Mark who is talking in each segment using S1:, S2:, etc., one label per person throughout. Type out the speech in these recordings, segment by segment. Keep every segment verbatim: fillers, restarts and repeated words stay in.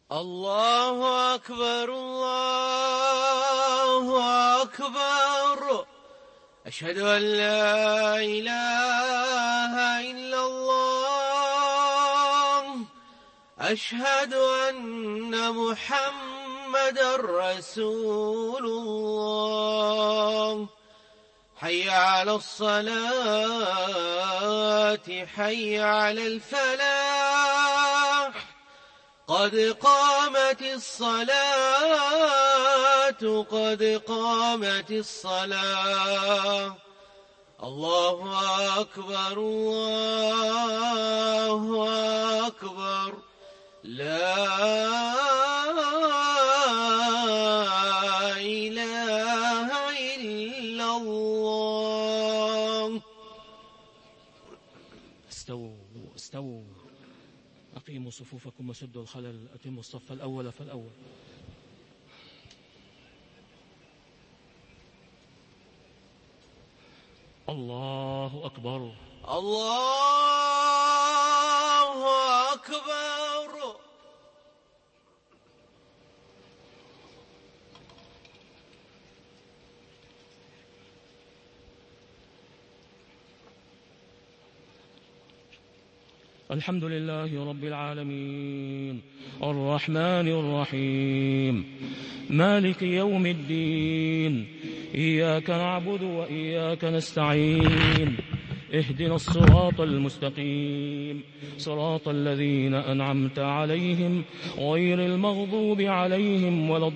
S1: الله أكبر الله أكبر. أشهد أن لا إله إلا الله. أشهد أن محمدًا رسول الله. حي على الصلاة حي على الفلاح. قد قامت الصلاة قد قامت الصلاة. الله أكبر الله أكبر. لا إله إلا الله.
S2: استووا استووا أقيموا صفوفكم وسدوا الخلل. أتموا الصف الأول فالأول. الله أكبر
S1: الله أكبر.
S2: الحمد لله رب العالمين الرحمن الرحيم مالك يوم الدين. إياك نعبد وإياك نستعين. اهدنا الصراط المستقيم صراط الذين أنعمت عليهم غير المغضوب عليهم ولا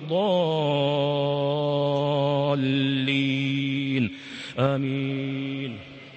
S2: الضالين. آمين.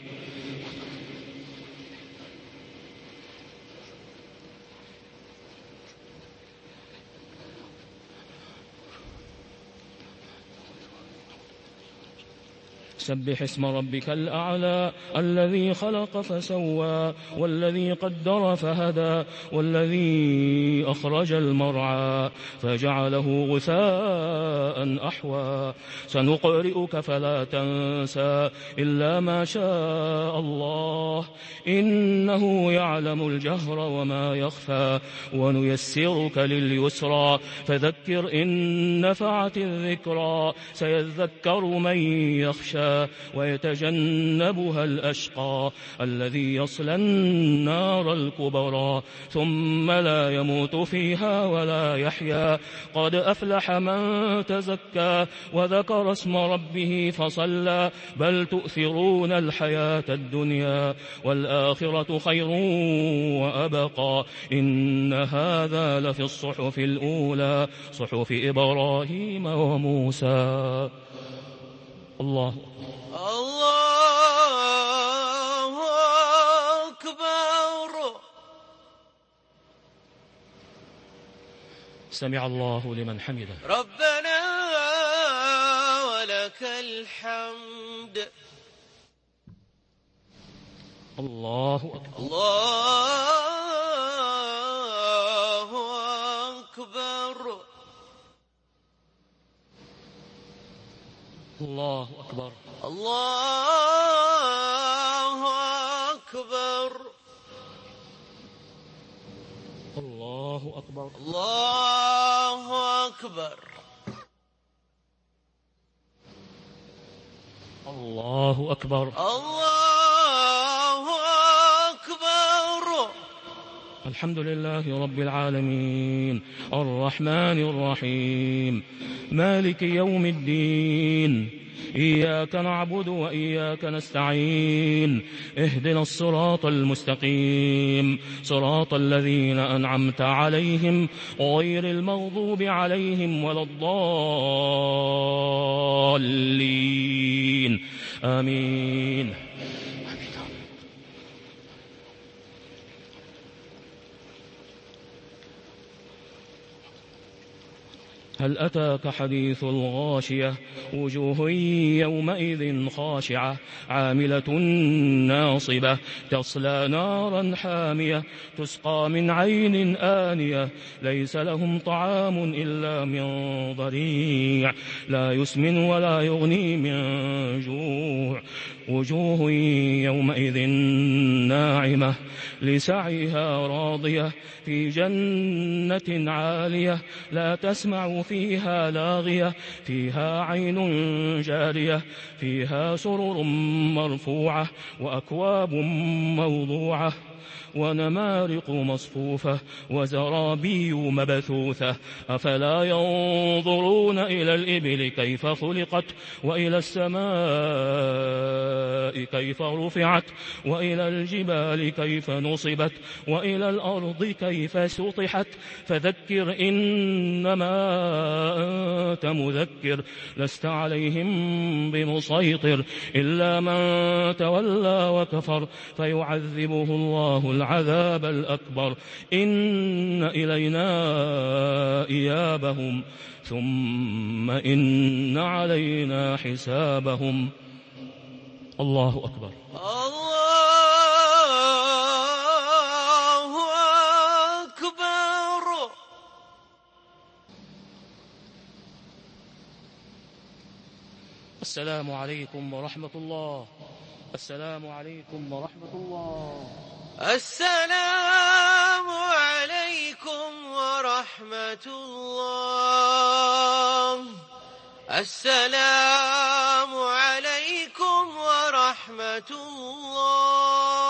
S2: سبح اسم ربك الأعلى الذي خلق فسوى والذي قدر فهدى والذي أخرج المرعى فجعله غثاء أحوى. سنقرئك فلا تنسى إلا ما شاء الله إنه يعلم الجهر وما يخفى. ونيسرك لليسرى فذكر إن نفعت الذكرى. سيذكر من يخشى ويتجنبها الأشقى الذي يصلى النار الكبرى ثم لا يموت فيها ولا يحيا. قد أفلح من تزكى وذكر اسم ربه فصلى. بل تؤثرون الحياة الدنيا والآخرة خير وأبقى. إن هذا لفي الصحف الأولى صحف إبراهيم وموسى. الله
S1: الله أكبر.
S2: سمع الله لمن حمده.
S1: ربنا ولك الحمد.
S2: الله أكبر.
S1: الله أكبر.
S2: الله أكبر.
S1: الله أكبر.
S2: الله أكبر.
S1: الله أكبر.
S2: الله أكبر.
S1: الله أكبر.
S2: الحمد لله رب العالمين الرحمن الرحيم مالك يوم الدين. إياك نعبد وإياك نستعين. اهدنا الصراط المستقيم صراط الذين أنعمت عليهم غير المغضوب عليهم ولا الضالين. آمين. هل أتاك حديث الغاشية وجوه يومئذ خاشعة عاملة ناصبة تصلى نارا حامية تسقى من عين آنية ليس لهم طعام إلا من ضريع لا يسمن ولا يغني من جوع وجوه يومئذ ناعمة لسعيها راضية في جنة عالية لا تسمع فيها لاغية فيها عين جارية فيها سرر مرفوعة وأكواب موضوعة ونمارق مصفوفة وزرابي مبثوثة أفلا ينظرون إلى الإبل كيف خلقت وإلى السماء كيف رفعت وإلى الجبال كيف نصبت وإلى الأرض كيف سطحت فذكر إنما أنت مذكر لست عليهم بمسيطر إلا من تولى وكفر فيعذبه الله العذاب الأكبر إن إلينا إيابهم ثم إن علينا حسابهم. الله أكبر.
S1: الله أكبر.
S2: السلام عليكم ورحمة الله. السلام عليكم ورحمة الله.
S1: السلام عليكم ورحمة الله. السلام عليكم ورحمة الله.